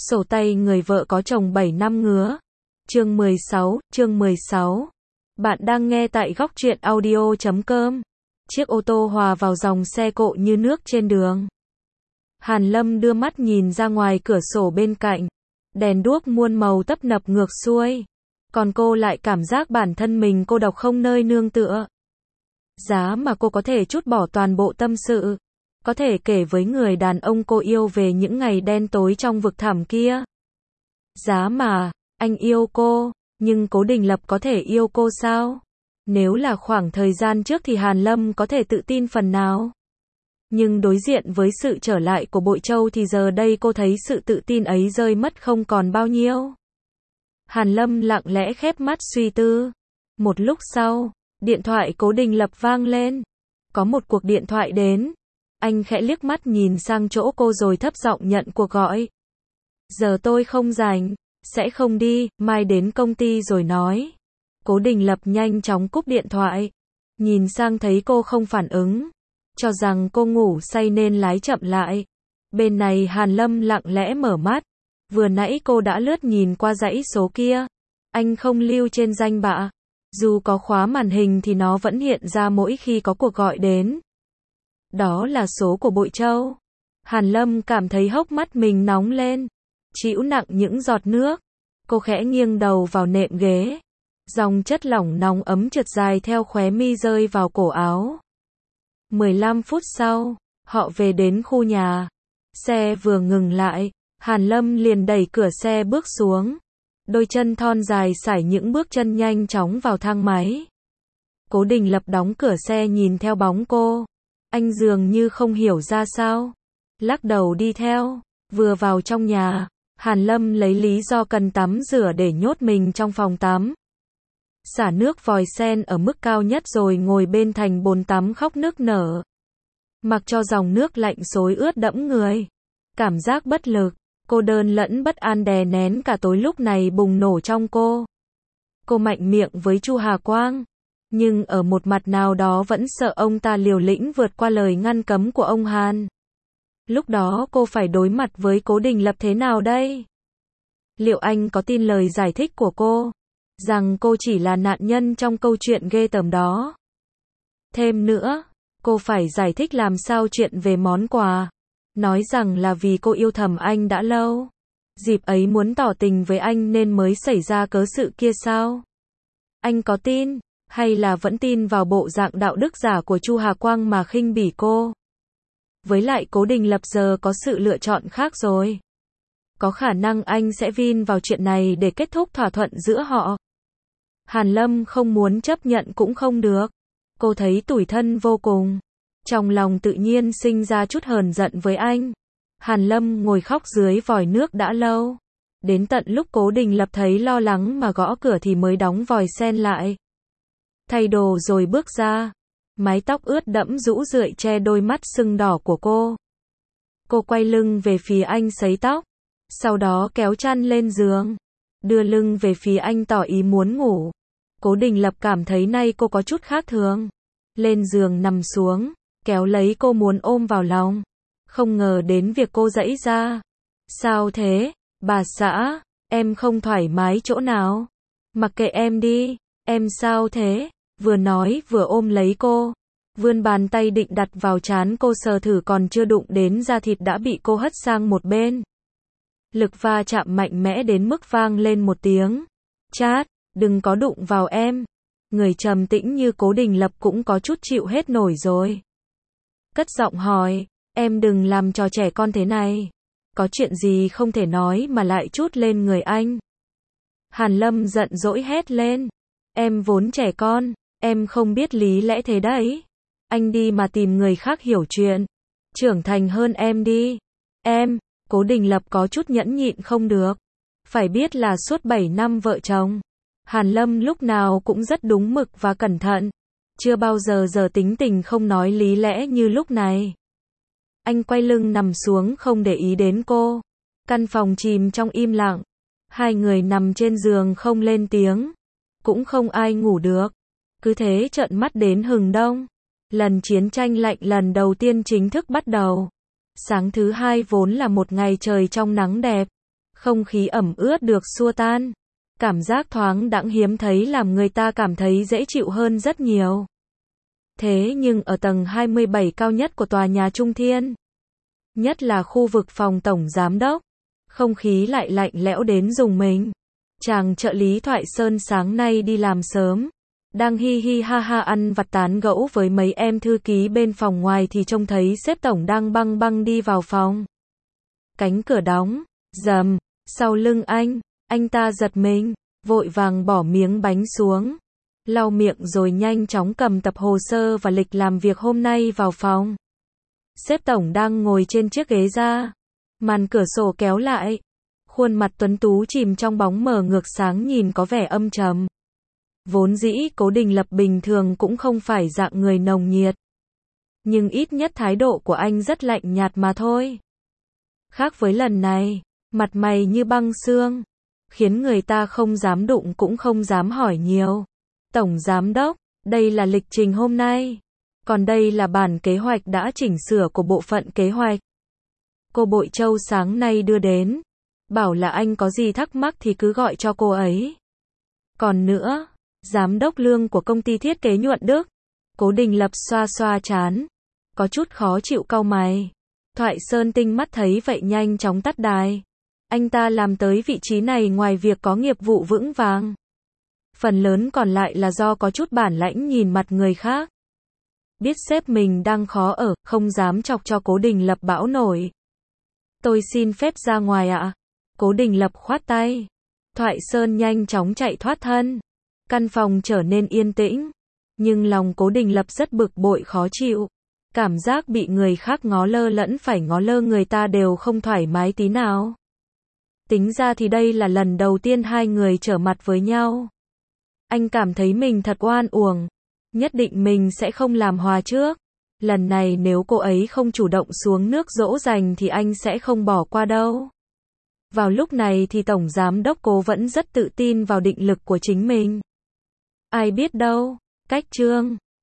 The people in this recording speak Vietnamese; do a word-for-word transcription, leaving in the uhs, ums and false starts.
Sổ tay người vợ có chồng bảy năm ngứa. Chương mười sáu, chương mười sáu. Bạn đang nghe tại góc truyện audio chấm com. Chiếc ô tô hòa vào dòng xe cộ như nước trên đường. Hàn Lâm đưa mắt nhìn ra ngoài cửa sổ bên cạnh. Đèn đuốc muôn màu tấp nập ngược xuôi. Còn cô lại cảm giác bản thân mình cô độc không nơi nương tựa. Giá mà cô có thể trút bỏ toàn bộ tâm sự. Có thể kể với người đàn ông cô yêu về những ngày đen tối trong vực thẳm kia. Giá mà, anh yêu cô, nhưng Cố Đình Lập có thể yêu cô sao? Nếu là khoảng thời gian trước thì Hàn Lâm có thể tự tin phần nào. Nhưng đối diện với sự trở lại của Bội Châu thì giờ đây cô thấy sự tự tin ấy rơi mất không còn bao nhiêu. Hàn Lâm lặng lẽ khép mắt suy tư. Một lúc sau, điện thoại Cố Đình Lập vang lên. Có một cuộc điện thoại đến. Anh khẽ liếc mắt nhìn sang chỗ cô rồi thấp giọng nhận cuộc gọi. Giờ tôi không rảnh, sẽ không đi, mai đến công ty rồi nói. Cố Đình Lập nhanh chóng cúp điện thoại. Nhìn sang thấy cô không phản ứng. Cho rằng cô ngủ say nên lái chậm lại. Bên này Hàn Lâm lặng lẽ mở mắt. Vừa nãy cô đã lướt nhìn qua dãy số kia. Anh không lưu trên danh bạ. Dù có khóa màn hình thì nó vẫn hiện ra mỗi khi có cuộc gọi đến. Đó là số của Bội Châu. Hàn Lâm cảm thấy hốc mắt mình nóng lên. Trĩu nặng những giọt nước. Cô khẽ nghiêng đầu vào nệm ghế. Dòng chất lỏng nóng ấm trượt dài theo khóe mi rơi vào cổ áo. mười lăm phút sau, họ về đến khu nhà. Xe vừa ngừng lại, Hàn Lâm liền đẩy cửa xe bước xuống. Đôi chân thon dài sải những bước chân nhanh chóng vào thang máy. Cố Đình Lập đóng cửa xe nhìn theo bóng cô. Anh dường như không hiểu ra sao. Lắc đầu đi theo. Vừa vào trong nhà, Hàn Lâm lấy lý do cần tắm rửa để nhốt mình trong phòng tắm. Xả nước vòi sen ở mức cao nhất rồi ngồi bên thành bồn tắm khóc nức nở. Mặc cho dòng nước lạnh xối ướt đẫm người. Cảm giác bất lực, cô đơn lẫn bất an đè nén cả tối lúc này bùng nổ trong cô. Cô mạnh miệng với Chu Hà Quang. Nhưng ở một mặt nào đó vẫn sợ ông ta liều lĩnh vượt qua lời ngăn cấm của ông Hàn. Lúc đó cô phải đối mặt với Cố Đình Lập thế nào đây? Liệu anh có tin lời giải thích của cô? Rằng cô chỉ là nạn nhân trong câu chuyện ghê tởm đó. Thêm nữa, cô phải giải thích làm sao chuyện về món quà. Nói rằng là vì cô yêu thầm anh đã lâu. Dịp ấy muốn tỏ tình với anh nên mới xảy ra cớ sự kia sao? Anh có tin? Hay là vẫn tin vào bộ dạng đạo đức giả của Chu Hà Quang mà khinh bỉ cô? Với lại Cố Đình Lập giờ có sự lựa chọn khác rồi. Có khả năng anh sẽ vin vào chuyện này để kết thúc thỏa thuận giữa họ. Hàn Lâm không muốn chấp nhận cũng không được. Cô thấy tủi thân vô cùng. Trong lòng tự nhiên sinh ra chút hờn giận với anh. Hàn Lâm ngồi khóc dưới vòi nước đã lâu. Đến tận lúc Cố Đình Lập thấy lo lắng mà gõ cửa thì mới đóng vòi sen lại. Thay đồ rồi bước ra. Mái tóc ướt đẫm rũ rượi che đôi mắt sưng đỏ của cô. Cô quay lưng về phía anh sấy tóc. Sau đó kéo chăn lên giường. Đưa lưng về phía anh tỏ ý muốn ngủ. Cố Đình Lập cảm thấy nay cô có chút khác thường. Lên giường nằm xuống. Kéo lấy cô muốn ôm vào lòng. Không ngờ đến việc cô giãy ra. Sao thế, bà xã? Em không thoải mái chỗ nào? Mặc kệ em đi. Em sao thế? Vừa nói vừa ôm lấy cô. Vươn bàn tay định đặt vào trán cô sờ thử còn chưa đụng đến da thịt đã bị cô hất sang một bên. Lực va chạm mạnh mẽ đến mức vang lên một tiếng. Chát, đừng có đụng vào em. Người trầm tĩnh như Cố Đình Lập cũng có chút chịu hết nổi rồi. Cất giọng hỏi, em đừng làm trò trẻ con thế này. Có chuyện gì không thể nói mà lại trút lên người anh. Hàn Lâm giận dỗi hét lên. Em vốn trẻ con, em không biết lý lẽ thế đấy. Anh đi mà tìm người khác hiểu chuyện. Trưởng thành hơn em đi. Em, Cố Đình Lập có chút nhẫn nhịn không được. Phải biết là suốt bảy năm vợ chồng. Hàn Lâm lúc nào cũng rất đúng mực và cẩn thận. Chưa bao giờ giờ tính tình không nói lý lẽ như lúc này. Anh quay lưng nằm xuống không để ý đến cô. Căn phòng chìm trong im lặng. Hai người nằm trên giường không lên tiếng. Cũng không ai ngủ được. Cứ thế trợn mắt đến hừng đông. Lần chiến tranh lạnh lần đầu tiên chính thức bắt đầu. Sáng thứ hai vốn là một ngày trời trong nắng đẹp. Không khí ẩm ướt được xua tan. Cảm giác thoáng đãng hiếm thấy làm người ta cảm thấy dễ chịu hơn rất nhiều. Thế nhưng ở tầng hai mươi bảy cao nhất của tòa nhà Trung Thiên, nhất là khu vực phòng tổng giám đốc, không khí lại lạnh lẽo đến rùng mình. Chàng trợ lý Thoại Sơn sáng nay đi làm sớm, đang hi hi ha ha ăn vặt tán gẫu với mấy em thư ký bên phòng ngoài thì trông thấy sếp tổng đang băng băng đi vào phòng. Cánh cửa đóng, rầm, sau lưng anh, anh ta giật mình, vội vàng bỏ miếng bánh xuống, lau miệng rồi nhanh chóng cầm tập hồ sơ và lịch làm việc hôm nay vào phòng. Sếp tổng đang ngồi trên chiếc ghế da, màn cửa sổ kéo lại, khuôn mặt tuấn tú chìm trong bóng mờ ngược sáng nhìn có vẻ âm trầm. Vốn dĩ Cố Đình Lập bình thường cũng không phải dạng người nồng nhiệt, nhưng ít nhất thái độ của anh rất lạnh nhạt mà thôi. Khác với lần này, mặt mày như băng xương, khiến người ta không dám đụng cũng không dám hỏi nhiều. Tổng giám đốc, đây là lịch trình hôm nay, còn đây là bản kế hoạch đã chỉnh sửa của bộ phận kế hoạch. Cô Bội Châu sáng nay đưa đến, bảo là anh có gì thắc mắc thì cứ gọi cho cô ấy. Còn nữa, giám đốc lương của công ty thiết kế Nhuận Đức. Cố Đình Lập xoa xoa trán, có chút khó chịu cau mày. Thoại Sơn tinh mắt thấy vậy nhanh chóng tắt đài. Anh ta làm tới vị trí này ngoài việc có nghiệp vụ vững vàng, phần lớn còn lại là do có chút bản lãnh nhìn mặt người khác. Biết sếp mình đang khó ở, không dám chọc cho Cố Đình Lập bão nổi. Tôi xin phép ra ngoài ạ. Cố Đình Lập khoát tay. Thoại Sơn nhanh chóng chạy thoát thân. Căn phòng trở nên yên tĩnh, nhưng lòng Cố Đình Lập rất bực bội khó chịu. Cảm giác bị người khác ngó lơ lẫn phải ngó lơ người ta đều không thoải mái tí nào. Tính ra thì đây là lần đầu tiên hai người trở mặt với nhau. Anh cảm thấy mình thật oan uổng, nhất định mình sẽ không làm hòa trước. Lần này nếu cô ấy không chủ động xuống nước dỗ dành thì anh sẽ không bỏ qua đâu. Vào lúc này thì Tổng Giám Đốc Cố vẫn rất tự tin vào định lực của chính mình. Ai biết đâu, cách chương